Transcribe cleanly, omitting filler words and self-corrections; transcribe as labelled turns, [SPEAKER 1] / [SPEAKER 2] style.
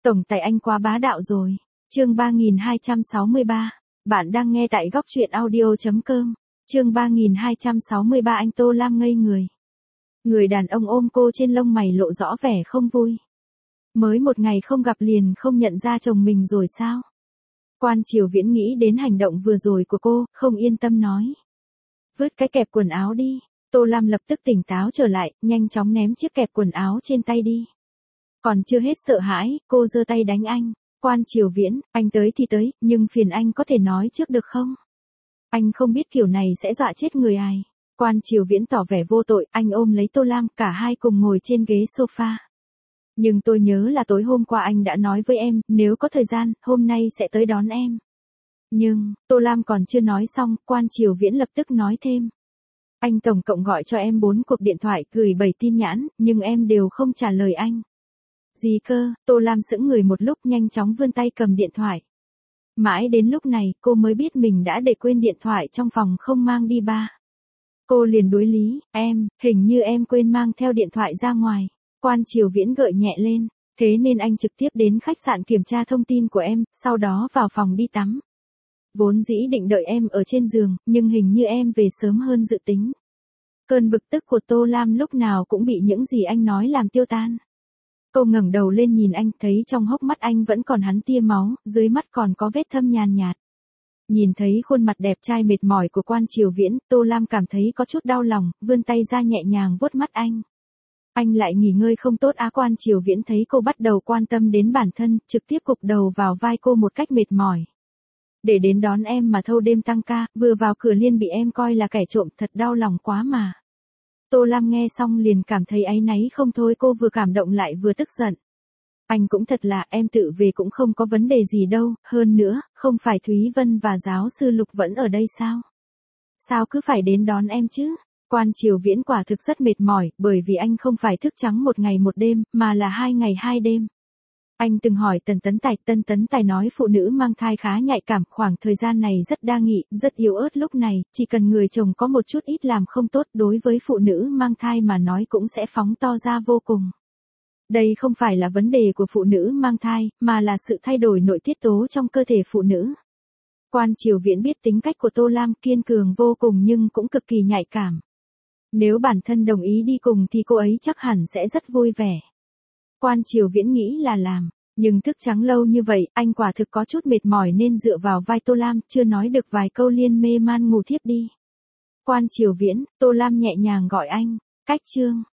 [SPEAKER 1] Tổng tài anh quá bá đạo rồi. Chương 3263. Bạn đang nghe tại góc truyện audio.com. Chương 3263 anh Tô Lam ngây người. Người đàn ông ôm cô trên lông mày lộ rõ vẻ không vui. Mới một ngày không gặp liền không nhận ra chồng mình rồi sao? Quan Triều Viễn nghĩ đến hành động vừa rồi của cô, không yên tâm nói. Vứt cái kẹp quần áo đi. Tô Lam lập tức tỉnh táo trở lại, nhanh chóng ném chiếc kẹp quần áo trên tay đi. Còn chưa hết sợ hãi, cô giơ tay đánh anh. Quan Triều Viễn, anh tới thì tới, nhưng phiền anh có thể nói trước được không? Anh không biết kiểu này sẽ dọa chết người ai. Quan Triều Viễn tỏ vẻ vô tội, anh ôm lấy Tô Lam, cả hai cùng ngồi trên ghế sofa. Nhưng tôi nhớ là tối hôm qua anh đã nói với em, nếu có thời gian, hôm nay sẽ tới đón em. Nhưng, Tô Lam còn chưa nói xong, Quan Triều Viễn lập tức nói thêm. Anh tổng cộng gọi cho em 4 cuộc điện thoại, gửi 7 tin nhắn, nhưng em đều không trả lời anh. Gì cơ? Tô Lam sững người một lúc, nhanh chóng vươn tay cầm điện thoại. Mãi đến lúc này, cô mới biết mình đã để quên điện thoại trong phòng không mang đi ba. Cô liền đối lý, hình như em quên mang theo điện thoại ra ngoài. Quan Triều Viễn gợi nhẹ lên, thế nên anh trực tiếp đến khách sạn kiểm tra thông tin của em, sau đó vào phòng đi tắm. Vốn dĩ định đợi em ở trên giường, nhưng hình như em về sớm hơn dự tính. Cơn bực tức của Tô Lam lúc nào cũng bị những gì anh nói làm tiêu tan. Cô ngẩng đầu lên nhìn anh, thấy trong hốc mắt anh vẫn còn hắn tia máu, dưới mắt còn có vết thâm nhàn nhạt. Nhìn thấy khuôn mặt đẹp trai mệt mỏi của Quan Triều Viễn, Tô Lam cảm thấy có chút đau lòng, vươn tay ra nhẹ nhàng vuốt mắt anh. Anh lại nghỉ ngơi không tốt á? Quan Triều Viễn thấy cô bắt đầu quan tâm đến bản thân, trực tiếp gục đầu vào vai cô một cách mệt mỏi. Để đến đón em mà thâu đêm tăng ca, vừa vào cửa liền bị em coi là kẻ trộm, thật đau lòng quá mà. Tô Lam nghe xong liền cảm thấy áy náy không thôi, cô vừa cảm động lại vừa tức giận. Anh cũng thật là, em tự về cũng không có vấn đề gì đâu, hơn nữa, không phải Thúy Vân và giáo sư Lục vẫn ở đây sao? Sao cứ phải đến đón em chứ? Quan Triều Viễn quả thực rất mệt mỏi, bởi vì anh không phải thức trắng một ngày một đêm, mà là 2 ngày 2 đêm. Anh từng hỏi Tần Tấn Tài nói phụ nữ mang thai khá nhạy cảm, khoảng thời gian này rất đa nghị, rất yếu ớt, lúc này, chỉ cần người chồng có một chút ít làm không tốt đối với phụ nữ mang thai mà nói cũng sẽ phóng to ra vô cùng. Đây không phải là vấn đề của phụ nữ mang thai, mà là sự thay đổi nội tiết tố trong cơ thể phụ nữ. Quan Triều Viễn biết tính cách của Tô Lam, kiên cường vô cùng nhưng cũng cực kỳ nhạy cảm. Nếu bản thân đồng ý đi cùng thì cô ấy chắc hẳn sẽ rất vui vẻ. Quan Triều Viễn nghĩ là làm, nhưng thức trắng lâu như vậy, anh quả thực có chút mệt mỏi nên dựa vào vai Tô Lam, chưa nói được vài câu liền mê man ngủ thiếp đi. Quan Triều Viễn, Tô Lam nhẹ nhàng gọi anh, Cách Trương.